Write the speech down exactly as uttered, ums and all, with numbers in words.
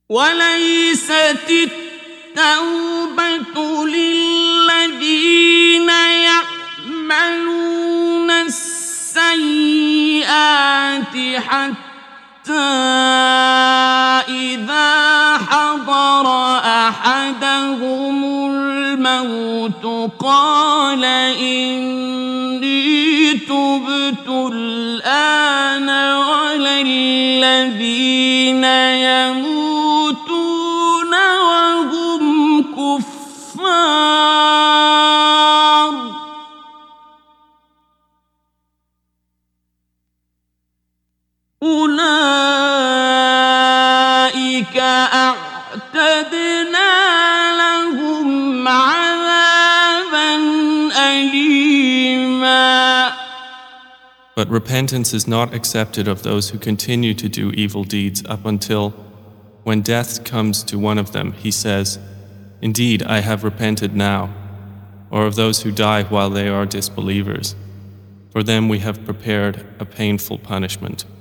وليست التوبة للذين يعملون السيئات حتى إذا حضر أحدهم الموت قال إني تبت الآن ولا الذين يموتون وهم كفار أولئك أعتدنا لهم عذابا أليما. But repentance is not accepted of those who continue to do evil deeds up until, when death comes to one of them, he says, "Indeed, I have repented now," or of those who die while they are disbelievers. For them we have prepared a painful punishment.